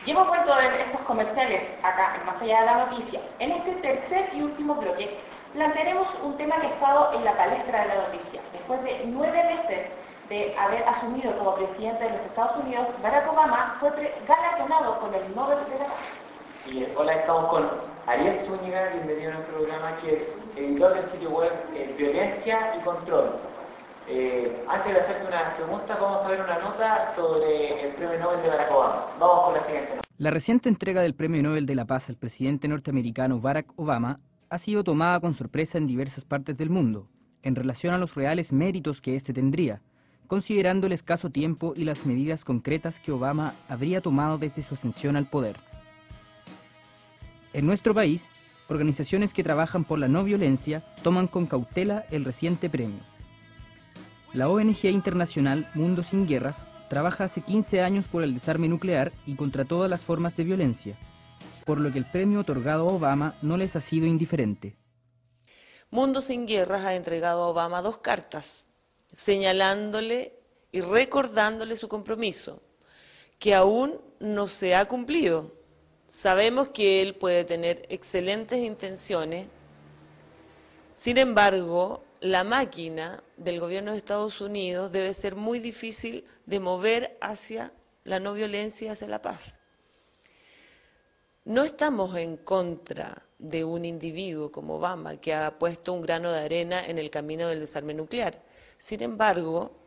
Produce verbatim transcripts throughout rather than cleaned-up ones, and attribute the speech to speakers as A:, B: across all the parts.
A: Y hemos vuelto a ver estos comerciales acá, en Más Allá de la Noticia. En este tercer y último bloque, plantearemos un tema que ha estado en la palestra de la noticia. Después de nueve meses de haber asumido como presidente de los Estados Unidos, Barack Obama fue galardonado con el Nobel de la Paz.
B: Y eh, hola, estamos con Ariel Zúñiga, bienvenido a nuestro programa, que es editor del sitio web eh, Violencia y Control. Eh, antes de hacerte una pregunta, vamos a ver una nota sobre el Premio Nobel de Barack Obama. Vamos con la siguiente nota.
C: La reciente entrega del Premio Nobel de la Paz al presidente norteamericano Barack Obama ha sido tomada con sorpresa en diversas partes del mundo, en relación a los reales méritos que éste tendría, considerando el escaso tiempo y las medidas concretas que Obama habría tomado desde su ascensión al poder. En nuestro país, organizaciones que trabajan por la no violencia toman con cautela el reciente premio. La O N G internacional Mundo Sin Guerras trabaja hace quince años por el desarme nuclear y contra todas las formas de violencia, por lo que el premio otorgado a Obama no les ha sido indiferente.
D: Mundo Sin Guerras ha entregado a Obama dos cartas, señalándole y recordándole su compromiso, que aún no se ha cumplido. Sabemos que él puede tener excelentes intenciones, sin embargo, la máquina del gobierno de Estados Unidos debe ser muy difícil de mover hacia la no violencia y hacia la paz. No estamos en contra de un individuo como Obama, que ha puesto un grano de arena en el camino del desarme nuclear. Sin embargo,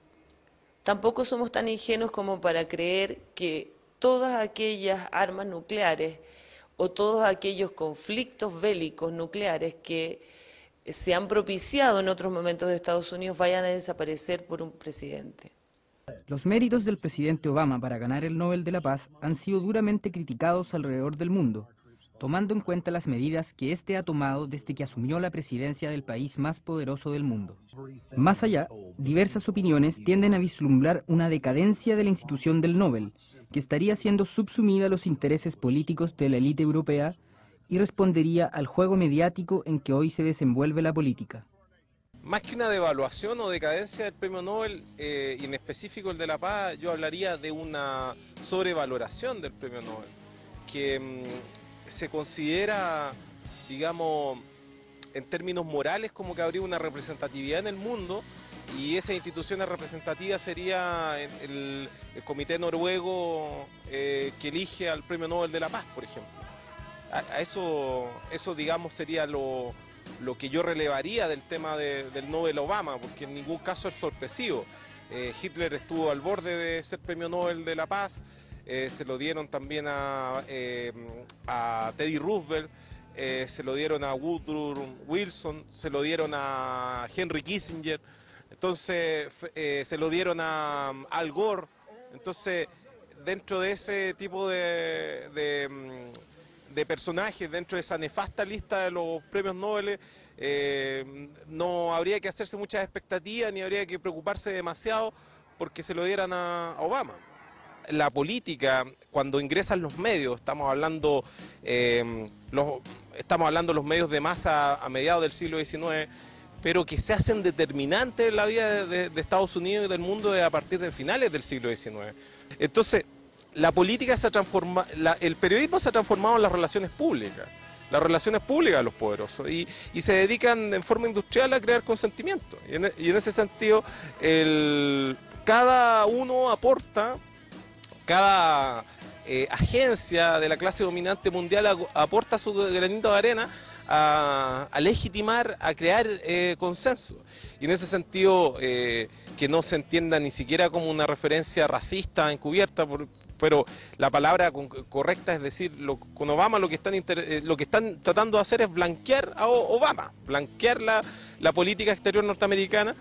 D: tampoco somos tan ingenuos como para creer que todas aquellas armas nucleares o todos aquellos conflictos bélicos nucleares que se han propiciado en otros momentos de Estados Unidos vayan a desaparecer por un presidente.
C: Los méritos del presidente Obama para ganar el Nobel de la Paz han sido duramente criticados alrededor del mundo, tomando en cuenta las medidas que éste ha tomado desde que asumió la presidencia del país más poderoso del mundo. Más allá, diversas opiniones tienden a vislumbrar una decadencia de la institución del Nobel, que estaría siendo subsumida a los intereses políticos de la élite europea y respondería al juego mediático en que hoy se desenvuelve la política.
E: Más que una devaluación o decadencia del premio Nobel, eh, y en específico el de la Paz, yo hablaría de una sobrevaloración del premio Nobel, que mmm, se considera, digamos, en términos morales como que habría una representatividad en el mundo, y esa institución representativa sería el, el Comité Noruego eh, que elige al premio Nobel de la Paz, por ejemplo. A, a eso, eso, digamos, sería lo... lo que yo relevaría del tema de, del Nobel Obama, porque en ningún caso es sorpresivo. Eh, Hitler estuvo al borde de ser premio Nobel de la Paz, eh, se lo dieron también a, eh, a Teddy Roosevelt, eh, se lo dieron a Woodrow Wilson, se lo dieron a Henry Kissinger, entonces eh, se lo dieron a Al Gore. Entonces, dentro de ese tipo de... de de personajes dentro de esa nefasta lista de los premios Nobel, eh, no habría que hacerse muchas expectativas ni habría que preocuparse demasiado porque se lo dieran a Obama. La política, cuando ingresan los medios, estamos hablando, eh, los, estamos hablando de los medios de masa a mediados del siglo diecinueve, pero que se hacen determinantes en la vida de, de, de Estados Unidos y del mundo a partir de finales del siglo diecinueve. Entonces, la política se transforma, la, el periodismo se ha transformado en las relaciones públicas, las relaciones públicas de los poderosos, y, y se dedican en forma industrial a crear consentimiento. Y en, y en ese sentido, el, cada uno aporta, cada eh, agencia de la clase dominante mundial a, aporta su granito de arena a, a legitimar, a crear eh, consenso. Y en ese sentido, eh, que no se entienda ni siquiera como una referencia racista encubierta, por, pero la palabra correcta es decir, lo, con Obama lo que, están inter, lo que están tratando de hacer es blanquear a Obama, blanquear la, la política exterior norteamericana,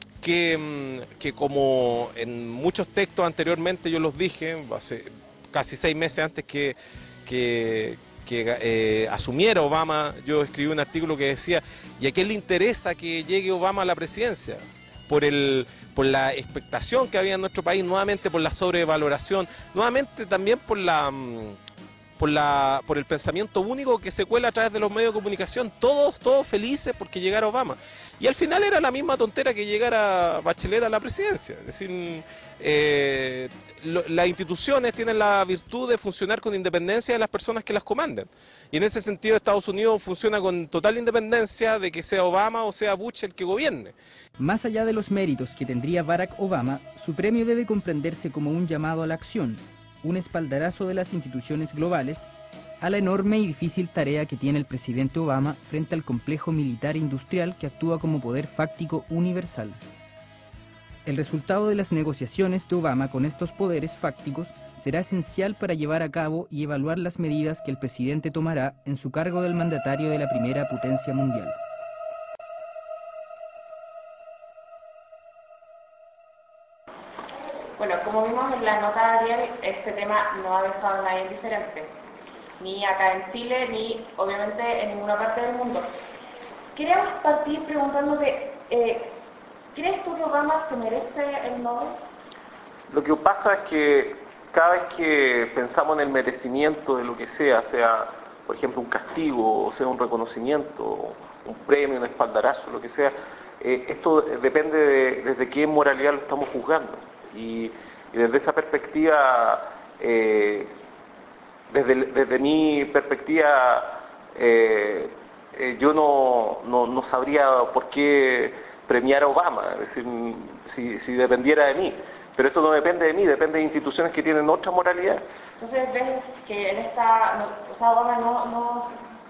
E: que, que como en muchos textos anteriormente yo los dije, hace casi seis meses antes que, que, que eh, asumiera Obama, yo escribí un artículo que decía, ¿y a quién le interesa que llegue Obama a la presidencia? Por, el, por la expectación que había en nuestro país, nuevamente por la sobrevaloración, nuevamente también por la, por, la, por el pensamiento único que se cuela a través de los medios de comunicación, todos, todos felices porque llegara Obama. Y al final era la misma tontera que llegara Bachelet a la presidencia. Es decir, eh, lo, las instituciones tienen la virtud de funcionar con independencia de las personas que las comandan. Y en ese sentido Estados Unidos funciona con total independencia de que sea Obama o sea Bush el que gobierne.
C: Más allá de los méritos que tendría Barack Obama, su premio debe comprenderse como un llamado a la acción, un espaldarazo de las instituciones globales a la enorme y difícil tarea que tiene el presidente Obama frente al complejo militar e industrial que actúa como poder fáctico universal. El resultado de las negociaciones de Obama con estos poderes fácticos será esencial para llevar a cabo y evaluar las medidas que el presidente tomará en su cargo del mandatario de la primera potencia mundial.
A: Bueno, como vimos en la nota de Ariel, este tema no ha dejado a nadie indiferente, ni acá en Chile, ni obviamente en ninguna parte del mundo. Queríamos partir preguntándote, eh, ¿crees tú que Obama se merece el Nobel?
F: Lo que pasa es que cada vez que pensamos en el merecimiento de lo que sea, sea por ejemplo un castigo, o sea un reconocimiento, un premio, un espaldarazo, lo que sea, eh, esto depende de desde qué moralidad lo estamos juzgando. Y, y desde esa perspectiva, eh, desde, desde mi perspectiva, eh, eh, yo no, no, no sabría por qué premiar a Obama, es decir, si, si dependiera de mí. Pero esto no depende de mí, depende de instituciones que tienen otra moralidad.
A: Entonces ves que él está, no, o sea, Obama no, no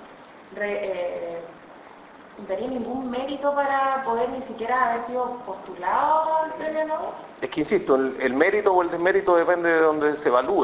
A: re, eh, daría ningún mérito para poder ni siquiera haber sido postulado al premio Nobel.
F: Es que insisto, el, el mérito o el desmérito depende de donde se evalúe.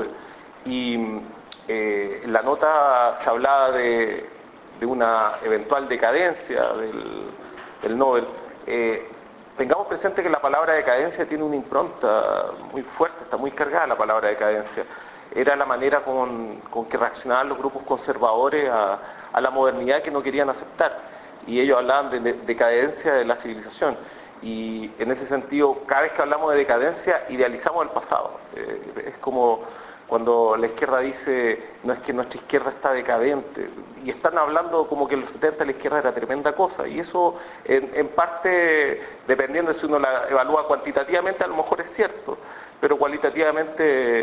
F: Y eh, en la nota se hablaba de, de una eventual decadencia del, del Nobel. Eh, tengamos presente que la palabra decadencia tiene una impronta muy fuerte, está muy cargada la palabra decadencia. Era la manera con, con que reaccionaban los grupos conservadores a, a la modernidad que no querían aceptar. Y ellos hablaban de decadencia de la civilización. Y en ese sentido, cada vez que hablamos de decadencia, idealizamos el pasado. Eh, es como cuando la izquierda dice, no es que nuestra izquierda está decadente, y están hablando como que en los setenta la izquierda era tremenda cosa, y eso en, en parte, dependiendo de si uno la evalúa cuantitativamente, a lo mejor es cierto, pero cualitativamente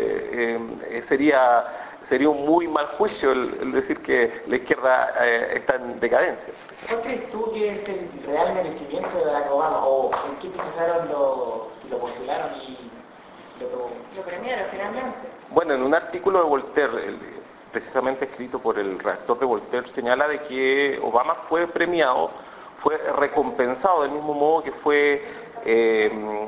F: eh, sería, sería un muy mal juicio el, el decir que la izquierda eh, está en decadencia.
B: ¿Cuál crees tú que es el real merecimiento de Barack Obama? ¿O en qué se fijaron lo, lo postularon y lo,
A: lo premiaron finalmente?
F: Bueno, en un artículo de Voltaire, el, precisamente escrito por el redactor de Voltaire, señala de que Obama fue premiado, fue recompensado del mismo modo que fue eh,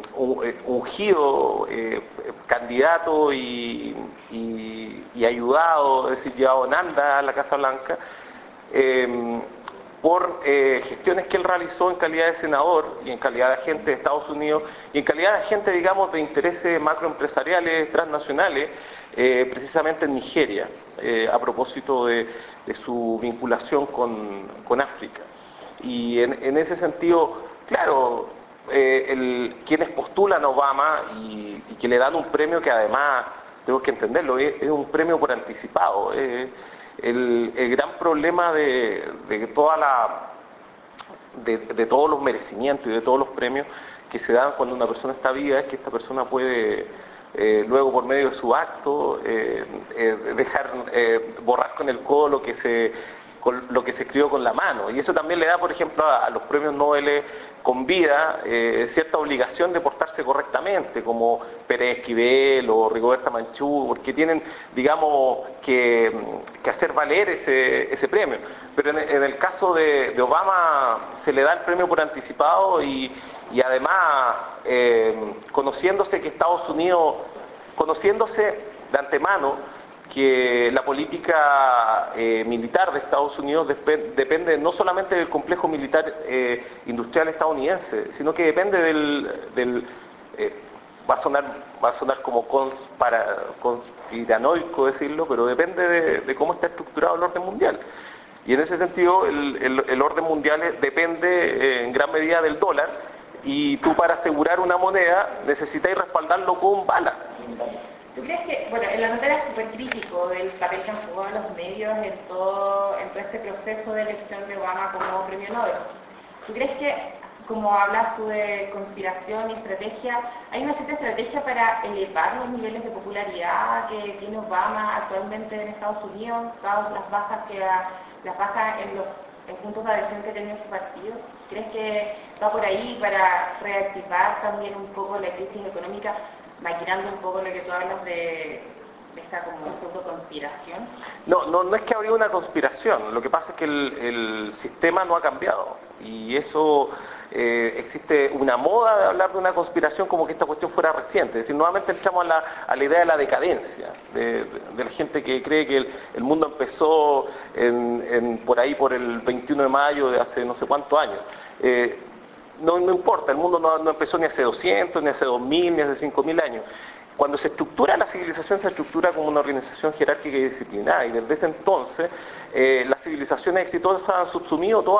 F: ungido, eh, candidato y, y, y ayudado, es decir, llevado en anda a la Casa Blanca, eh, por eh, gestiones que él realizó en calidad de senador y en calidad de agente de Estados Unidos y en calidad de agente, digamos, de intereses macroempresariales transnacionales, eh, precisamente en Nigeria, eh, a propósito de, de su vinculación con, con África. Y en, en ese sentido, claro, eh, el, quienes postulan a Obama y, y que le dan un premio que además, tengo que entenderlo, es, es un premio por anticipado. Eh, El, el gran problema de, de toda la de, de todos los merecimientos y de todos los premios que se dan cuando una persona está viva es que esta persona puede eh, luego por medio de su acto eh, eh, dejar eh, borrar con el codo lo que se con lo que se escribió con la mano, y eso también le da, por ejemplo, a, a los premios Nobel con vida eh, cierta obligación de portarse correctamente, como Pérez Esquivel o Rigoberta Menchú, porque tienen, digamos, que, que hacer valer ese, ese premio. Pero en, en el caso de, de Obama se le da el premio por anticipado y, y además eh, conociéndose que Estados Unidos, conociéndose de antemano, que la política eh, militar de Estados Unidos dep depende no solamente del complejo militar eh, industrial estadounidense, sino que depende del, del eh, va a sonar va a sonar como conspara, conspiranoico decirlo, pero depende de, de cómo está estructurado el orden mundial. Y en ese sentido el, el, el orden mundial depende eh, en gran medida del dólar, y tú para asegurar una moneda necesitas respaldarlo con balas.
A: ¿Tú crees que, bueno, en la nota era súper crítico del papel que han jugado los medios en todo, en todo este proceso de elección de Obama como premio Nobel? ¿Tú crees que, como hablas tú de conspiración y estrategia, hay una cierta estrategia para elevar los niveles de popularidad que tiene Obama actualmente en Estados Unidos, dadas las bajas que ha, las bajas en los en puntos de adhesión que ha tenido su partido? ¿Crees que va por ahí para reactivar también un poco la crisis económica, maquinando un poco lo que tú hablas de, de esta como pseudo conspiración?
F: No, no, no es que habría una conspiración, lo que pasa es que el, el sistema no ha cambiado y eso eh, existe una moda de hablar de una conspiración como que esta cuestión fuera reciente, es decir, nuevamente entramos a la, a la idea de la decadencia, de, de, de la gente que cree que el, el mundo empezó en, en, por ahí por el veintiuno de mayo de hace no sé cuántos años. Eh, No, no importa, el mundo no, no empezó ni hace doscientos, ni hace dos mil, ni hace cinco mil años. Cuando se estructura la civilización, se estructura como una organización jerárquica y disciplinada, y desde ese entonces eh, las civilizaciones exitosas han subsumido todo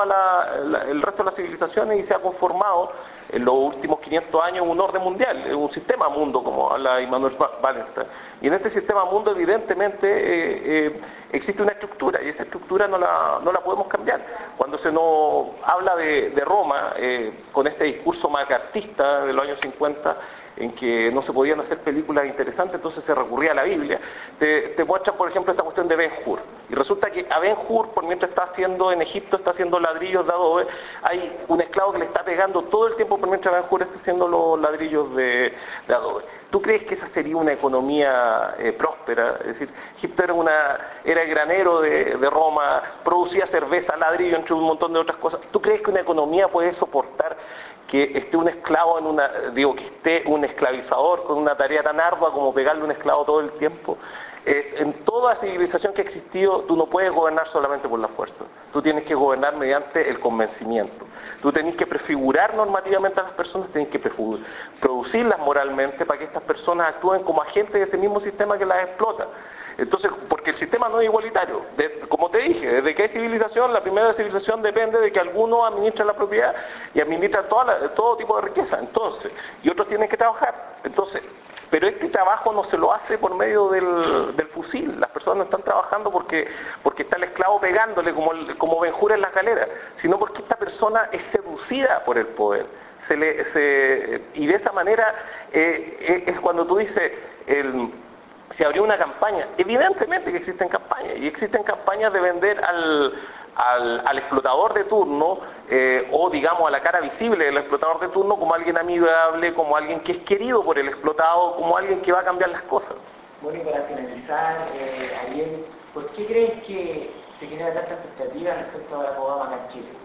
F: el resto de las civilizaciones y se ha conformado en los últimos quinientos años un orden mundial, un sistema mundo, como habla Immanuel Wallenstein. Y en este sistema mundo evidentemente eh, eh, existe una estructura y esa estructura no la, no la podemos cambiar. Cuando se nos habla de, de Roma, eh, con este discurso macartista de los años cincuenta, en que no se podían hacer películas interesantes, entonces se recurría a la Biblia, te, te muestran, por ejemplo, esta cuestión de Ben-Hur. Y resulta que a Ben-Hur, por mientras está haciendo en Egipto, está haciendo ladrillos de adobe, hay un esclavo que le está pegando todo el tiempo por mientras Ben-Hur está haciendo los ladrillos de, de adobe. ¿Tú crees que esa sería una economía eh, próspera? Es decir, Egipto era, una, era el granero de, de Roma, producía cerveza, ladrillo, entre un montón de otras cosas. ¿Tú crees que una economía puede soportar que esté un esclavo en una, digo, que esté un esclavizador con una tarea tan ardua como pegarle a un esclavo todo el tiempo? Eh, en toda civilización que ha existido, tú no puedes gobernar solamente por la fuerza. Tú tienes que gobernar mediante el convencimiento. Tú tenés que prefigurar normativamente a las personas, tenés que producirlas moralmente para que estas personas actúen como agentes de ese mismo sistema que las explota. Entonces, porque el sistema no es igualitario. De, como te dije, desde que hay civilización, la primera civilización depende de que algunos administren la propiedad y administran toda la, todo tipo de riqueza. Entonces, y otros tienen que trabajar. Entonces, pero este trabajo no se lo hace por medio del, del fusil. Las personas no están trabajando porque, porque está el esclavo pegándole como, el, como Ben-Hur en las galeras, sino porque esta persona es seducida por el poder. Se le, se, y de esa manera eh, es cuando tú dices... El, se abrió una campaña, evidentemente que existen campañas, y existen campañas de vender al, al, al explotador de turno, eh, o digamos a la cara visible del explotador de turno como alguien amigable, como alguien que es querido por el explotado, como alguien que va a cambiar las cosas.
B: Bueno, y para finalizar, eh, Ariel, ¿por qué crees que se genera tanta expectativa respecto a la Obama acá en Chile?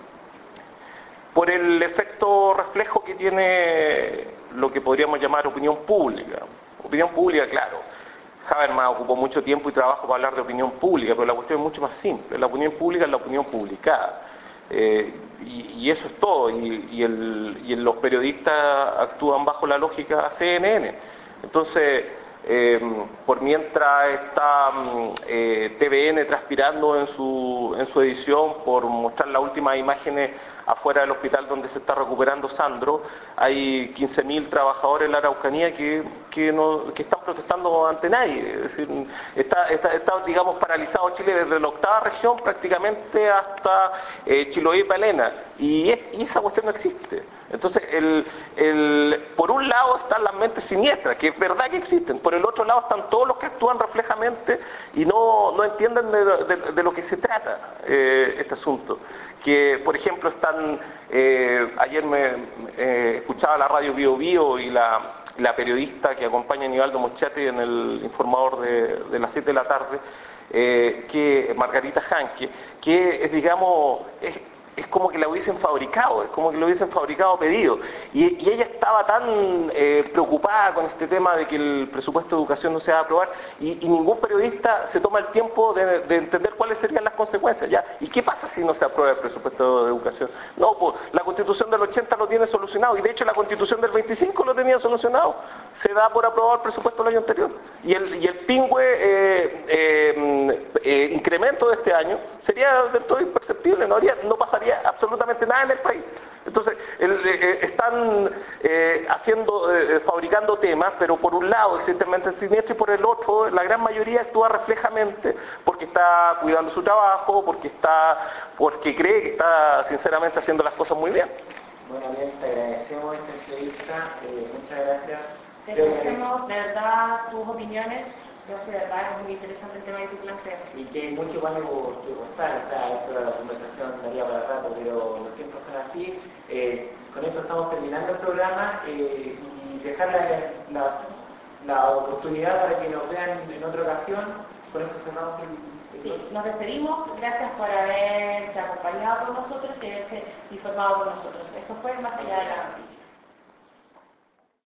F: Por el efecto reflejo que tiene lo que podríamos llamar opinión pública. Opinión pública, claro. Habermas ocupó mucho tiempo y trabajo para hablar de opinión pública, pero la cuestión es mucho más simple. La opinión pública es la opinión publicada. Eh, y, y eso es todo. Y, y, el, y los periodistas actúan bajo la lógica C N N. Entonces, eh, por mientras está eh, T V N transpirando en su, en su edición por mostrar las últimas imágenes afuera del hospital donde se está recuperando Sandro, hay quince mil trabajadores en la Araucanía que, que, no, que están protestando ante nadie. Es decir, está, está, está digamos, paralizado Chile desde la octava región prácticamente hasta eh, Chiloé y Palena, y, es, y esa cuestión no existe. Entonces, el, el, por un lado están las mentes siniestras, que es verdad que existen, por el otro lado están todos los que actúan reflejamente y no, no entienden de, de, de lo que se trata eh, este asunto. Que, por ejemplo, están, eh, ayer me eh, escuchaba la radio Bio Bio y la, la periodista que acompaña a Nivaldo Moschati en el informador de, de las siete de la tarde, eh, que Margarita Janke, que es, digamos, es, es como que la hubiesen fabricado, es como que lo hubiesen fabricado pedido. Y, y ella estaba tan eh, preocupada con este tema de que el presupuesto de educación no se va a aprobar, y, y ningún periodista se toma el tiempo de, de entender cuáles serían las consecuencias, ¿ya? ¿Y qué pasa si no se aprueba el presupuesto de educación? No, pues la Constitución del ochenta lo tiene solucionado, y de hecho la Constitución del veinticinco lo tenía solucionado. Se da por aprobado el presupuesto del año anterior. Y el, y el pingüe eh, eh, eh, incremento de este año sería del todo imperceptible, no, haría, no pasaría absolutamente nada en el país. Entonces, el, eh, están eh, haciendo, eh, fabricando temas, pero por un lado existen el siniestro y por el otro la gran mayoría actúa reflejamente porque está cuidando su trabajo, porque está, porque cree que está sinceramente haciendo las cosas muy bien.
B: Bueno, bien, te agradecemos esta entrevista, eh, muchas gracias.
A: Te agradecemos de verdad tus opiniones. Creo que de verdad es muy interesante el tema que tú planteas.
B: Y que hay mucho igual que contar, o sea, esto de la conversación daría para rato, pero los tiempos son así. Eh, con esto estamos terminando el programa eh, y dejar la, la, la oportunidad para que nos vean en otra ocasión. Con esto cerramos el... el...
A: Sí, nos despedimos. Gracias por haberse acompañado con nosotros y haberse informado con nosotros. Esto fue Más Allá de la Noticia.